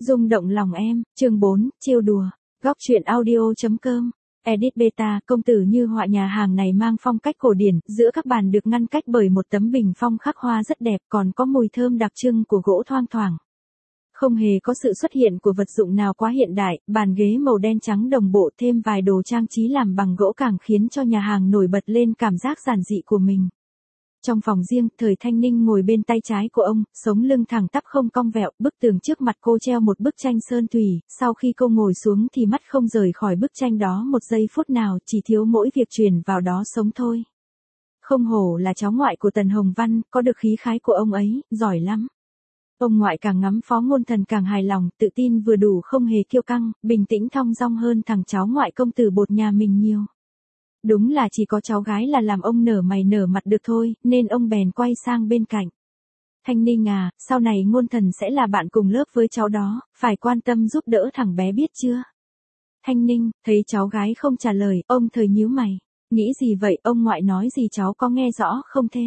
Rung động lòng em, chương 4, trêu đùa. Góc truyện audio.com. Edit beta, công tử như họa nhà hàng này mang phong cách cổ điển, giữa các bàn được ngăn cách bởi một tấm bình phong khắc hoa rất đẹp, còn có mùi thơm đặc trưng của gỗ thoang thoảng. Không hề có sự xuất hiện của vật dụng nào quá hiện đại, bàn ghế màu đen trắng đồng bộ thêm vài đồ trang trí làm bằng gỗ càng khiến cho nhà hàng nổi bật lên cảm giác giản dị của mình. Trong phòng riêng, Thời Thanh Ninh ngồi bên tay trái của ông, sống lưng thẳng tắp không cong vẹo, bức tường trước mặt cô treo một bức tranh sơn thủy, sau khi cô ngồi xuống thì mắt không rời khỏi bức tranh đó một giây phút nào, chỉ thiếu mỗi việc truyền vào đó sống thôi. Không hổ là cháu ngoại của Tần Hồng Văn, có được khí khái của ông ấy, giỏi lắm. Ông ngoại càng ngắm Phó Ngôn Thần càng hài lòng, tự tin vừa đủ không hề kiêu căng, bình tĩnh thong dong hơn thằng cháu ngoại công tử bột nhà mình nhiều. Đúng là chỉ có cháu gái là làm ông nở mày nở mặt được thôi, nên ông bèn quay sang bên cạnh. Thanh Ninh à, sau này Ngôn Thần sẽ là bạn cùng lớp với cháu đó, phải quan tâm giúp đỡ thằng bé biết chưa? Thanh Ninh, thấy cháu gái không trả lời, ông Thời nhíu mày. Nghĩ gì vậy, ông ngoại nói gì cháu có nghe rõ không thế?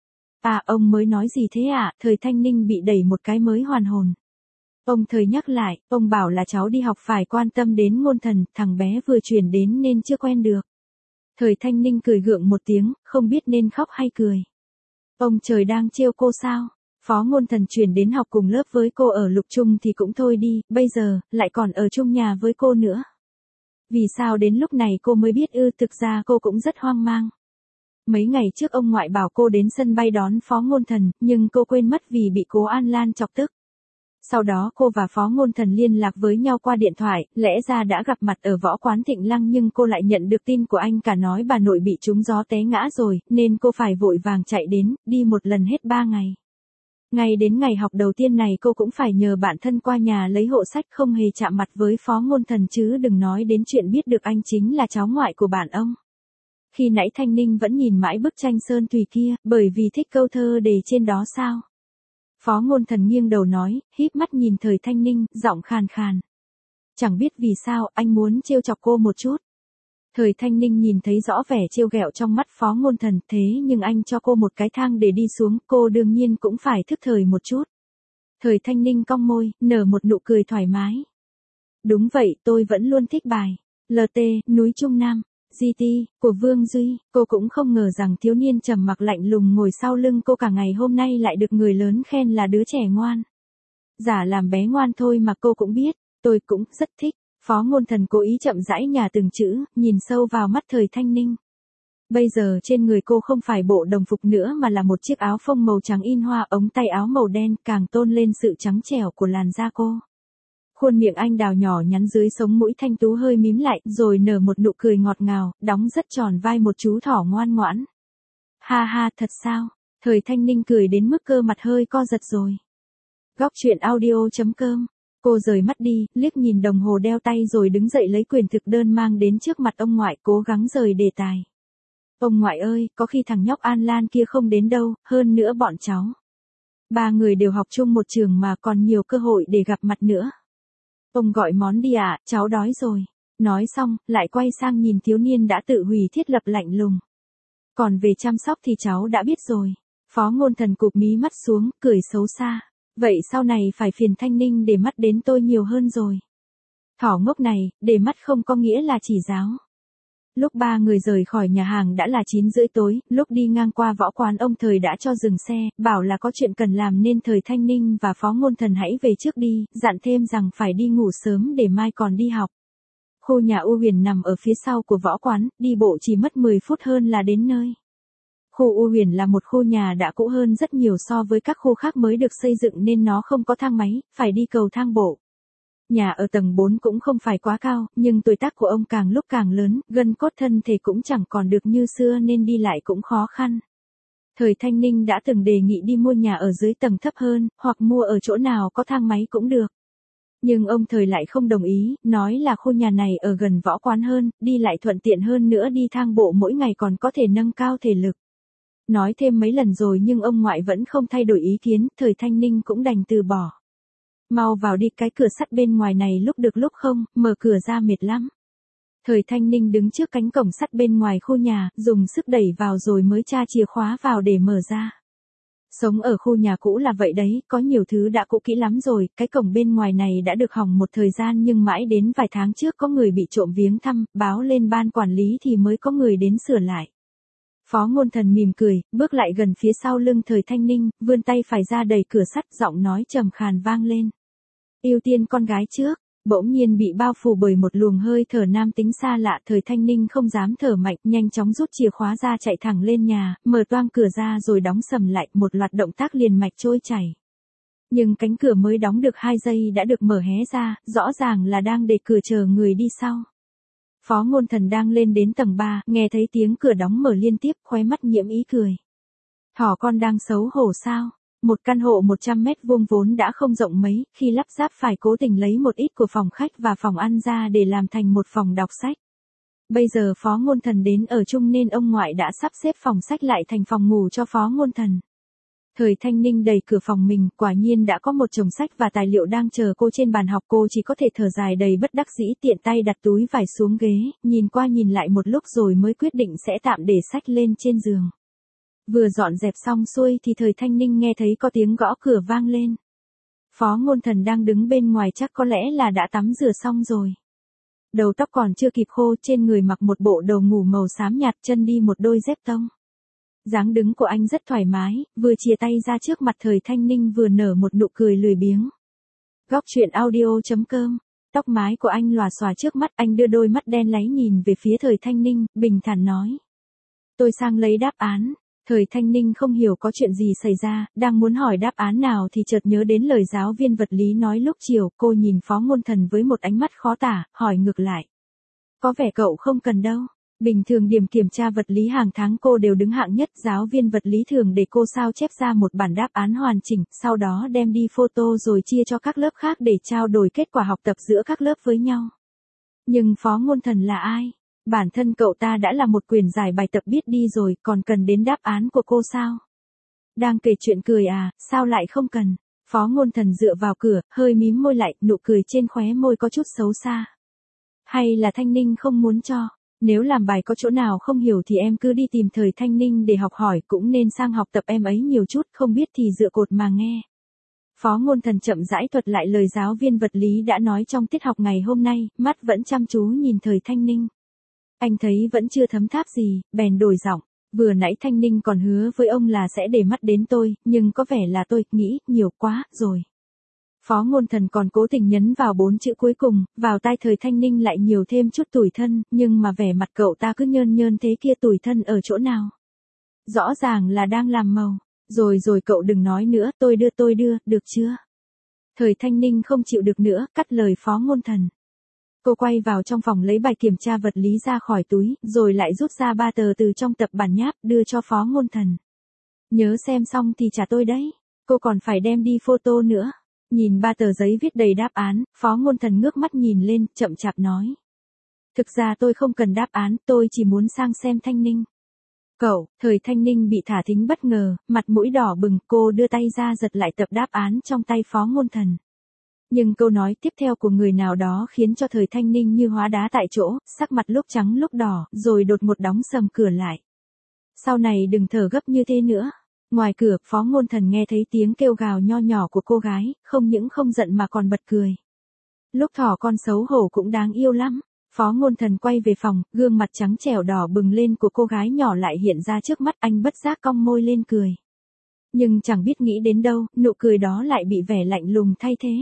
À, ông mới nói gì thế ạ? Thời Thanh Ninh bị đẩy một cái mới hoàn hồn. Ông Thời nhắc lại, ông bảo là cháu đi học phải quan tâm đến Ngôn Thần, thằng bé vừa chuyển đến nên chưa quen được. Thời Thanh Ninh cười gượng một tiếng, không biết nên khóc hay cười. Ông trời đang trêu cô sao? Phó Ngôn Thần chuyển đến học cùng lớp với cô ở Lục Trung thì cũng thôi đi, bây giờ, lại còn ở chung nhà với cô nữa. Vì sao đến lúc này cô mới biết ư? Thực ra cô cũng rất hoang mang. Mấy ngày trước ông ngoại bảo cô đến sân bay đón Phó Ngôn Thần, nhưng cô quên mất vì bị Cố An Lan chọc tức. Sau đó cô và Phó Ngôn Thần liên lạc với nhau qua điện thoại, lẽ ra đã gặp mặt ở võ quán Thịnh Lăng nhưng cô lại nhận được tin của anh cả nói bà nội bị trúng gió té ngã rồi, nên cô phải vội vàng chạy đến, đi một lần hết 3 ngày. Ngay đến ngày học đầu tiên này cô cũng phải nhờ bạn thân qua nhà lấy hộ sách, không hề chạm mặt với Phó Ngôn Thần chứ đừng nói đến chuyện biết được anh chính là cháu ngoại của bạn ông. Khi nãy Thanh Ninh vẫn nhìn mãi bức tranh sơn thủy kia, bởi vì thích câu thơ đề trên đó sao? Phó Ngôn Thần nghiêng đầu nói, híp mắt nhìn Thời Thanh Ninh, giọng khàn khàn. Chẳng biết vì sao, anh muốn trêu chọc cô một chút. Thời Thanh Ninh nhìn thấy rõ vẻ trêu ghẹo trong mắt Phó Ngôn Thần, thế nhưng anh cho cô một cái thang để đi xuống, cô đương nhiên cũng phải thức thời một chút. Thời Thanh Ninh cong môi, nở một nụ cười thoải mái. Đúng vậy, tôi vẫn luôn thích bài LT, núi Trung Nam. GT, của Vương Duy, cô cũng không ngờ rằng thiếu niên trầm mặc lạnh lùng ngồi sau lưng cô cả ngày hôm nay lại được người lớn khen là đứa trẻ ngoan. Giả làm bé ngoan thôi mà cô cũng biết, tôi cũng rất thích. Phó Ngôn Thần cố ý chậm rãi nhả từng chữ, nhìn sâu vào mắt Thời Thanh Ninh. Bây giờ trên người cô không phải bộ đồng phục nữa mà là một chiếc áo phông màu trắng in hoa, ống tay áo màu đen càng tôn lên sự trắng trẻo của làn da cô. Khuôn miệng anh đào nhỏ nhắn dưới sống mũi thanh tú hơi mím lại, rồi nở một nụ cười ngọt ngào, đóng rất tròn vai một chú thỏ ngoan ngoãn. Ha ha, thật sao? Thời Thanh Ninh cười đến mức cơ mặt hơi co giật rồi. Góc truyện audio.com. Cô rời mắt đi, liếc nhìn đồng hồ đeo tay rồi đứng dậy lấy quyển thực đơn mang đến trước mặt ông ngoại, cố gắng rời đề tài. Ông ngoại ơi, có khi thằng nhóc An Lan kia không đến đâu, hơn nữa bọn cháu. 3 người đều học chung một trường mà còn nhiều cơ hội để gặp mặt nữa. Ông gọi món đi ạ, cháu đói rồi. Nói xong, lại quay sang nhìn thiếu niên đã tự hủy thiết lập lạnh lùng. Còn về chăm sóc thì cháu đã biết rồi. Phó Ngôn Thần cụp mí mắt xuống, cười xấu xa. Vậy sau này phải phiền Thanh Ninh để mắt đến tôi nhiều hơn rồi. Thỏ ngốc này, để mắt không có nghĩa là chỉ giáo. Lúc 3 người rời khỏi nhà hàng đã là 9 rưỡi tối, lúc đi ngang qua võ quán ông Thời đã cho dừng xe, bảo là có chuyện cần làm nên Thời Thanh Ninh và Phó Ngôn Thần hãy về trước đi, dặn thêm rằng phải đi ngủ sớm để mai còn đi học. Khu nhà U Huyền nằm ở phía sau của võ quán, đi bộ chỉ mất 10 phút hơn là đến nơi. Khu U Huyền là một khu nhà đã cũ hơn rất nhiều so với các khu khác mới được xây dựng nên nó không có thang máy, phải đi cầu thang bộ. Nhà ở tầng 4 cũng không phải quá cao, nhưng tuổi tác của ông càng lúc càng lớn, gân cốt thân thể cũng chẳng còn được như xưa nên đi lại cũng khó khăn. Thời Thanh Ninh đã từng đề nghị đi mua nhà ở dưới tầng thấp hơn, hoặc mua ở chỗ nào có thang máy cũng được. Nhưng ông Thời lại không đồng ý, nói là khu nhà này ở gần võ quán hơn, đi lại thuận tiện hơn nữa, đi thang bộ mỗi ngày còn có thể nâng cao thể lực. Nói thêm mấy lần rồi nhưng ông ngoại vẫn không thay đổi ý kiến, Thời Thanh Ninh cũng đành từ bỏ. Mau vào đi, cái cửa sắt bên ngoài này lúc được lúc không, mở cửa ra mệt lắm. Thời Thanh Ninh đứng trước cánh cổng sắt bên ngoài khu nhà, dùng sức đẩy vào rồi mới tra chìa khóa vào để mở ra. Sống ở khu nhà cũ là vậy đấy, có nhiều thứ đã cũ kỹ lắm rồi, cái cổng bên ngoài này đã được hỏng một thời gian nhưng mãi đến vài tháng trước có người bị trộm viếng thăm, báo lên ban quản lý thì mới có người đến sửa lại. Phó Ngôn Thần mỉm cười, bước lại gần phía sau lưng Thời Thanh Ninh, vươn tay phải ra đẩy cửa sắt, giọng nói trầm khàn vang lên. Ưu tiên con gái trước. Bỗng nhiên bị bao phủ bởi một luồng hơi thở nam tính xa lạ, Thời Thanh Ninh không dám thở mạnh, nhanh chóng rút chìa khóa ra chạy thẳng lên nhà, mở toang cửa ra rồi đóng sầm lại, một loạt động tác liền mạch trôi chảy. Nhưng cánh cửa mới đóng được 2 giây đã được mở hé ra, rõ ràng là đang để cửa chờ người đi sau. Phó Ngôn Thần đang lên đến tầng 3, nghe thấy tiếng cửa đóng mở liên tiếp, khóe mắt nhiễm ý cười. Thỏ con đang xấu hổ sao? Một căn hộ 100 mét vuông vốn đã không rộng mấy, khi lắp ráp phải cố tình lấy một ít của phòng khách và phòng ăn ra để làm thành một phòng đọc sách. Bây giờ Phó Ngôn Thần đến ở chung nên ông ngoại đã sắp xếp phòng sách lại thành phòng ngủ cho Phó Ngôn Thần. Thời Thanh Ninh đẩy cửa phòng mình, quả nhiên đã có một chồng sách và tài liệu đang chờ cô trên bàn học, cô chỉ có thể thở dài đầy bất đắc dĩ, tiện tay đặt túi vải xuống ghế, nhìn qua nhìn lại một lúc rồi mới quyết định sẽ tạm để sách lên trên giường. Vừa dọn dẹp xong xuôi thì Thời Thanh Ninh nghe thấy có tiếng gõ cửa vang lên. Phó Ngôn Thần đang đứng bên ngoài, chắc có lẽ là đã tắm rửa xong rồi. Đầu tóc còn chưa kịp khô, trên người mặc một bộ đồ ngủ màu xám nhạt, chân đi một đôi dép tông. Dáng đứng của anh rất thoải mái, vừa chìa tay ra trước mặt Thời Thanh Ninh vừa nở một nụ cười lười biếng. Góc truyện audio.com. Tóc mái của anh lòa xòa trước mắt, anh đưa đôi mắt đen láy nhìn về phía Thời Thanh Ninh, bình thản nói. Tôi sang lấy đáp án. Thời Thanh Ninh không hiểu có chuyện gì xảy ra, đang muốn hỏi đáp án nào thì chợt nhớ đến lời giáo viên vật lý nói lúc chiều, cô nhìn Phó Ngôn Thần với một ánh mắt khó tả, hỏi ngược lại. Có vẻ cậu không cần đâu. Bình thường điểm kiểm tra vật lý hàng tháng cô đều đứng hạng nhất, giáo viên vật lý thường để cô sao chép ra một bản đáp án hoàn chỉnh, sau đó đem đi photo rồi chia cho các lớp khác để trao đổi kết quả học tập giữa các lớp với nhau. Nhưng Phó Ngôn Thần là ai? Bản thân cậu ta đã là một quyển giải bài tập biết đi rồi, còn cần đến đáp án của cô sao? Đang kể chuyện cười à, sao lại không cần? Phó Ngôn Thần dựa vào cửa, hơi mím môi lại, nụ cười trên khóe môi có chút xấu xa. Hay là Thanh Ninh không muốn cho? Nếu làm bài có chỗ nào không hiểu thì em cứ đi tìm Thời Thanh Ninh để học hỏi, cũng nên sang học tập em ấy nhiều chút, không biết thì dựa cột mà nghe. Phó Ngôn Thần chậm rãi thuật lại lời giáo viên vật lý đã nói trong tiết học ngày hôm nay, mắt vẫn chăm chú nhìn Thời Thanh Ninh. Anh thấy vẫn chưa thấm tháp gì, bèn đổi giọng. Vừa nãy Thanh Ninh còn hứa với ông là sẽ để mắt đến tôi, nhưng có vẻ là tôi nghĩ nhiều quá rồi. Phó Ngôn Thần còn cố tình nhấn vào 4 chữ cuối cùng, vào tai Thời Thanh Ninh lại nhiều thêm chút tủi thân, nhưng mà vẻ mặt cậu ta cứ nhơn nhơn thế kia, tủi thân ở chỗ nào? Rõ ràng là đang làm màu. Rồi cậu đừng nói nữa, tôi đưa, được chưa? Thời Thanh Ninh không chịu được nữa, cắt lời Phó Ngôn Thần. Cô quay vào trong phòng lấy bài kiểm tra vật lý ra khỏi túi, rồi lại rút ra 3 tờ từ trong tập bản nháp, đưa cho Phó Ngôn Thần. Nhớ xem xong thì trả tôi đấy. Cô còn phải đem đi photo nữa. Nhìn 3 tờ giấy viết đầy đáp án, Phó Ngôn Thần ngước mắt nhìn lên, chậm chạp nói. Thực ra tôi không cần đáp án, tôi chỉ muốn sang xem Thanh Ninh. Cậu, Thời Thanh Ninh bị thả thính bất ngờ, mặt mũi đỏ bừng, cô đưa tay ra giật lại tập đáp án trong tay Phó Ngôn Thần. Nhưng câu nói tiếp theo của người nào đó khiến cho Thời Thanh Ninh như hóa đá tại chỗ, sắc mặt lúc trắng lúc đỏ, rồi đột ngột đóng sầm cửa lại. Sau này đừng thở gấp như thế nữa. Ngoài cửa, Phó Ngôn Thần nghe thấy tiếng kêu gào nho nhỏ của cô gái, không những không giận mà còn bật cười. Lúc thỏ con xấu hổ cũng đáng yêu lắm. Phó Ngôn Thần quay về phòng, gương mặt trắng trẻo đỏ bừng lên của cô gái nhỏ lại hiện ra trước mắt, anh bất giác cong môi lên cười. Nhưng chẳng biết nghĩ đến đâu, nụ cười đó lại bị vẻ lạnh lùng thay thế.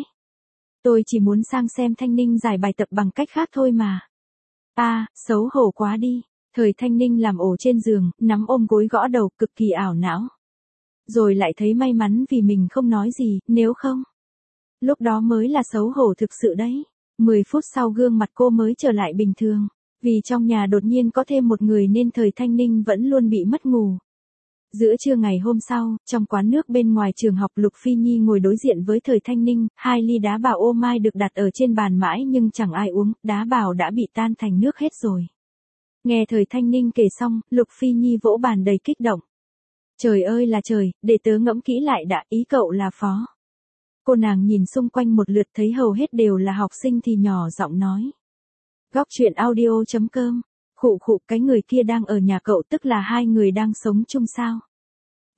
Tôi chỉ muốn sang xem Thanh Ninh giải bài tập bằng cách khác thôi mà. Xấu hổ quá đi. Thời Thanh Ninh làm ổ trên giường, nắm ôm gối gõ đầu, cực kỳ ảo não. Rồi lại thấy may mắn vì mình không nói gì, nếu không. Lúc đó mới là xấu hổ thực sự đấy. 10 phút sau gương mặt cô mới trở lại bình thường. Vì trong nhà đột nhiên có thêm một người nên Thời Thanh Ninh vẫn luôn bị mất ngủ. Giữa trưa ngày hôm sau, trong quán nước bên ngoài trường học, Lục Phi Nhi ngồi đối diện với Thời Thanh Ninh, 2 ly đá bào ô mai được đặt ở trên bàn mãi nhưng chẳng ai uống, đá bào đã bị tan thành nước hết rồi. Nghe Thời Thanh Ninh kể xong, Lục Phi Nhi vỗ bàn đầy kích động. Trời ơi là trời, để tớ ngẫm kỹ lại đã, ý cậu là Phó. Cô nàng nhìn xung quanh một lượt thấy hầu hết đều là học sinh thì nhỏ giọng nói. Góc truyện audio.com. Khụ, cái người kia đang ở nhà cậu, tức là 2 người đang sống chung sao?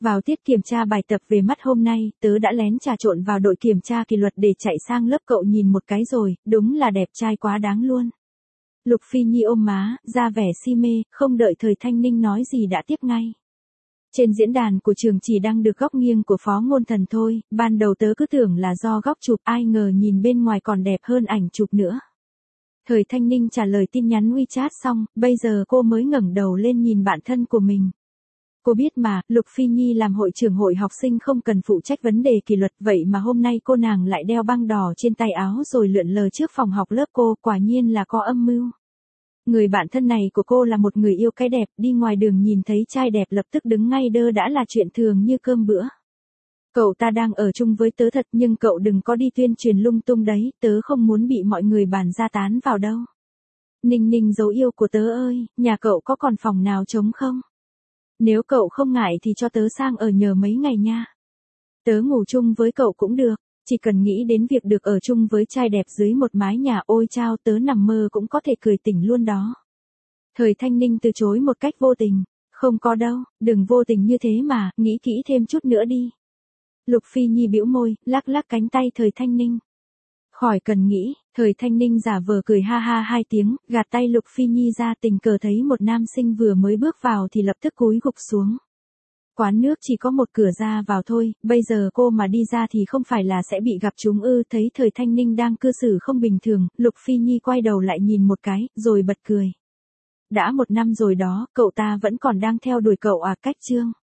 Vào tiết kiểm tra bài tập về mắt hôm nay, tớ đã lén trà trộn vào đội kiểm tra kỷ luật để chạy sang lớp cậu nhìn một cái rồi, đúng là đẹp trai quá đáng luôn. Lục Phi Nhi ôm má, ra vẻ si mê, không đợi Thời Thanh Ninh nói gì đã tiếp ngay. Trên diễn đàn của trường chỉ đăng được góc nghiêng của Phó Ngôn Thần thôi, ban đầu tớ cứ tưởng là do góc chụp, ai ngờ nhìn bên ngoài còn đẹp hơn ảnh chụp nữa. Thời Thanh Ninh trả lời tin nhắn WeChat xong, bây giờ cô mới ngẩng đầu lên nhìn bạn thân của mình. Cô biết mà, Lục Phi Nhi làm hội trưởng hội học sinh không cần phụ trách vấn đề kỷ luật, vậy mà hôm nay cô nàng lại đeo băng đỏ trên tay áo rồi lượn lờ trước phòng học lớp cô, quả nhiên là có âm mưu. Người bạn thân này của cô là một người yêu cái đẹp, đi ngoài đường nhìn thấy trai đẹp lập tức đứng ngay đơ đã là chuyện thường như cơm bữa. Cậu ta đang ở chung với tớ thật nhưng cậu đừng có đi tuyên truyền lung tung đấy, tớ không muốn bị mọi người bàn ra tán vào đâu. Ninh Ninh dấu yêu của tớ ơi, nhà cậu có còn phòng nào trống không? Nếu cậu không ngại thì cho tớ sang ở nhờ mấy ngày nha. Tớ ngủ chung với cậu cũng được, chỉ cần nghĩ đến việc được ở chung với trai đẹp dưới một mái nhà ôi chao tớ nằm mơ cũng có thể cười tỉnh luôn đó. Thời Thanh Ninh từ chối một cách vô tình, không có đâu, đừng vô tình như thế mà, nghĩ kỹ thêm chút nữa đi. Lục Phi Nhi bĩu môi, lắc lắc cánh tay Thời Thanh Ninh. Khỏi cần nghĩ, Thời Thanh Ninh giả vờ cười ha ha hai tiếng, gạt tay Lục Phi Nhi ra tình cờ thấy một nam sinh vừa mới bước vào thì lập tức cúi gục xuống. Quán nước chỉ có một cửa ra vào thôi, bây giờ cô mà đi ra thì không phải là sẽ bị gặp chúng ư. Thấy Thời Thanh Ninh đang cư xử không bình thường, Lục Phi Nhi quay đầu lại nhìn một cái, rồi bật cười. Đã 1 năm rồi đó, cậu ta vẫn còn đang theo đuổi cậu à? Cách chương